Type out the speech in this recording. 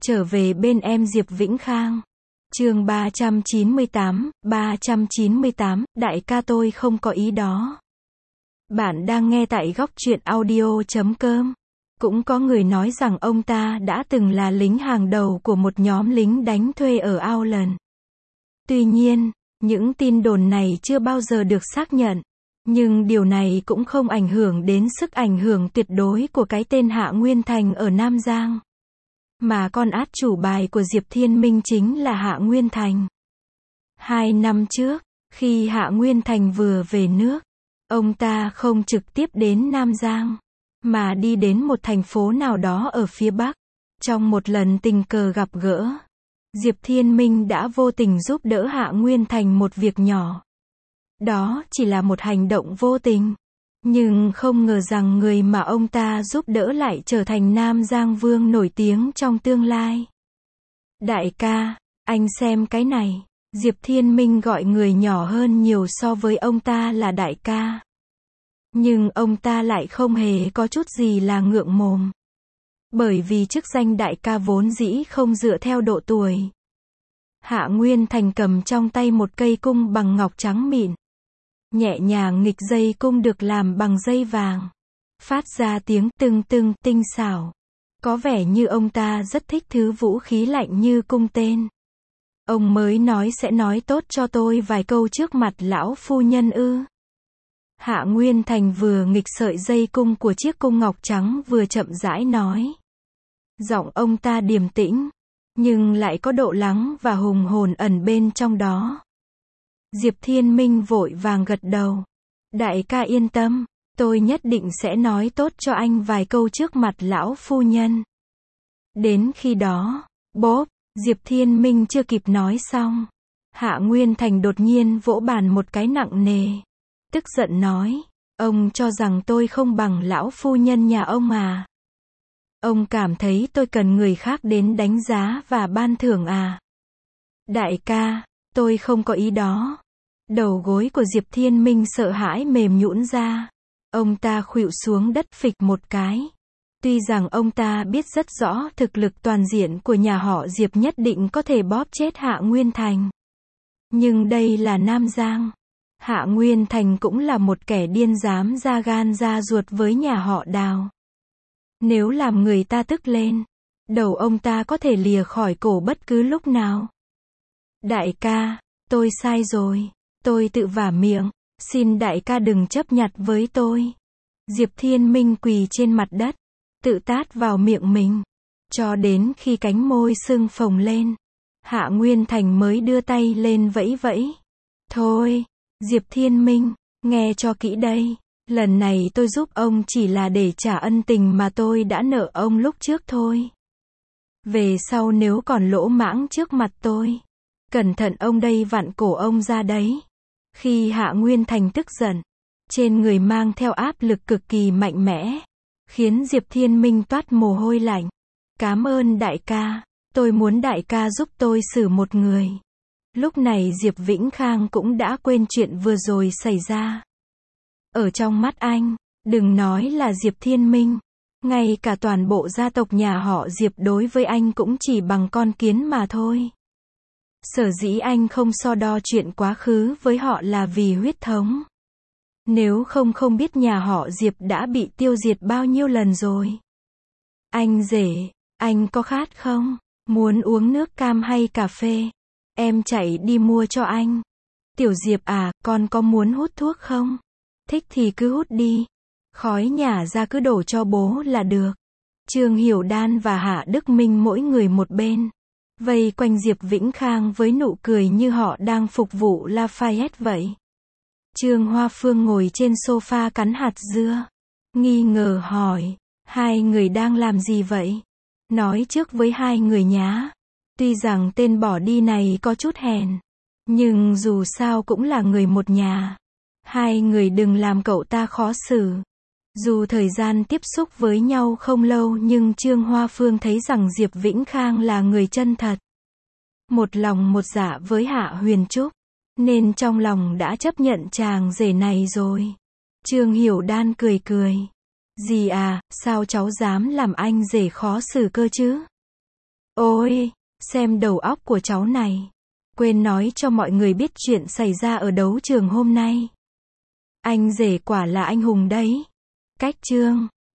Trở về bên em Diệp Vĩnh Khang. Chương 398, đại ca tôi không có ý đó. Bạn đang nghe tại góc truyện audio.com. Cũng có người nói rằng ông ta đã từng là lính hàng đầu của một nhóm lính đánh thuê ở Auckland. Tuy nhiên, những tin đồn này chưa bao giờ được xác nhận. Nhưng điều này cũng không ảnh hưởng đến sức ảnh hưởng tuyệt đối của cái tên Hạ Nguyên Thành ở Nam Giang. Mà con át chủ bài của Diệp Thiên Minh chính là Hạ Nguyên Thành. 2 năm trước, khi Hạ Nguyên Thành vừa về nước, ông ta không trực tiếp đến Nam Giang, mà đi đến một thành phố nào đó ở phía Bắc. Trong một lần tình cờ gặp gỡ, Diệp Thiên Minh đã vô tình giúp đỡ Hạ Nguyên Thành một việc nhỏ. Đó chỉ là một hành động vô tình. Nhưng không ngờ rằng người mà ông ta giúp đỡ lại trở thành Nam Giang Vương nổi tiếng trong tương lai. Đại ca, anh xem cái này. Diệp Thiên Minh gọi người nhỏ hơn nhiều so với ông ta là đại ca. Nhưng ông ta lại không hề có chút gì là ngượng mồm. Bởi vì chức danh đại ca vốn dĩ không dựa theo độ tuổi. Hạ Nguyên Thành cầm trong tay một cây cung bằng ngọc trắng mịn. Nhẹ nhàng nghịch dây cung được làm bằng dây vàng. Phát ra tiếng tưng tưng tinh xảo. Có vẻ như ông ta rất thích thứ vũ khí lạnh như cung tên. Ông mới nói sẽ nói tốt cho tôi vài câu trước mặt lão phu nhân ư? Hạ Nguyên Thành vừa nghịch sợi dây cung của chiếc cung ngọc trắng vừa chậm rãi nói. Giọng ông ta điềm tĩnh, nhưng lại có độ lắng và hùng hồn ẩn bên trong đó. Diệp Thiên Minh vội vàng gật đầu. Đại ca yên tâm, tôi nhất định sẽ nói tốt cho anh vài câu trước mặt lão phu nhân. Đến khi đó, bốp, Diệp Thiên Minh chưa kịp nói xong. Hạ Nguyên Thành đột nhiên vỗ bàn một cái nặng nề. Tức giận nói, ông cho rằng tôi không bằng lão phu nhân nhà ông à? Ông cảm thấy tôi cần người khác đến đánh giá và ban thưởng à? Đại ca, tôi không có ý đó. Đầu gối của Diệp Thiên Minh sợ hãi mềm nhũn ra. Ông ta khuỵu xuống đất phịch một cái. Tuy rằng ông ta biết rất rõ thực lực toàn diện của nhà họ Diệp nhất định có thể bóp chết Hạ Nguyên Thành. Nhưng đây là Nam Giang. Hạ Nguyên Thành cũng là một kẻ điên dám ra gan ra ruột với nhà họ Đào. Nếu làm người ta tức lên, đầu ông ta có thể lìa khỏi cổ bất cứ lúc nào. Đại ca, tôi sai rồi. Tôi tự vả miệng, xin đại ca đừng chấp nhặt với tôi. Diệp Thiên Minh quỳ trên mặt đất, tự tát vào miệng mình, cho đến khi cánh môi sưng phồng lên. Hạ Nguyên Thành mới đưa tay lên vẫy vẫy. Thôi, Diệp Thiên Minh, nghe cho kỹ đây. Lần này tôi giúp ông chỉ là để trả ân tình mà tôi đã nợ ông lúc trước thôi. Về sau nếu còn lỗ mãng trước mặt tôi, cẩn thận ông đây vặn cổ ông ra đấy. Khi Hạ Nguyên Thành tức giận, trên người mang theo áp lực cực kỳ mạnh mẽ, khiến Diệp Thiên Minh toát mồ hôi lạnh. Cảm ơn đại ca, tôi muốn đại ca giúp tôi xử một người. Lúc này Diệp Vĩnh Khang cũng đã quên chuyện vừa rồi xảy ra. Ở trong mắt anh, đừng nói là Diệp Thiên Minh, ngay cả toàn bộ gia tộc nhà họ Diệp đối với anh cũng chỉ bằng con kiến mà thôi. Sở dĩ anh không so đo chuyện quá khứ với họ là vì huyết thống. Nếu không biết nhà họ Diệp đã bị tiêu diệt bao nhiêu lần rồi. Anh rể, anh có khát không? Muốn uống nước cam hay cà phê? Em chạy đi mua cho anh. Tiểu Diệp à, con có muốn hút thuốc không? Thích thì cứ hút đi. Khói nhả ra cứ đổ cho bố là được. Trương Hiểu Đan và Hạ Đức Minh mỗi người một bên, vây quanh Diệp Vĩnh Khang với nụ cười như họ đang phục vụ Lafayette vậy. Trương Hoa Phương ngồi trên sofa cắn hạt dưa, nghi ngờ hỏi, hai người đang làm gì vậy? Nói trước với hai người nhá. Tuy rằng tên bỏ đi này có chút hèn, nhưng dù sao cũng là người một nhà. Hai người đừng làm cậu ta khó xử. Dù thời gian tiếp xúc với nhau không lâu nhưng Trương Hoa Phương thấy rằng Diệp Vĩnh Khang là người chân thật. Một lòng một dạ với Hạ Huyền Trúc, nên trong lòng đã chấp nhận chàng rể này rồi. Trương Hiểu Đan cười cười. Dì à, sao cháu dám làm anh rể khó xử cơ chứ? Ôi, xem đầu óc của cháu này. Quên nói cho mọi người biết chuyện xảy ra ở đấu trường hôm nay. Anh rể quả là anh hùng đấy. Cách chương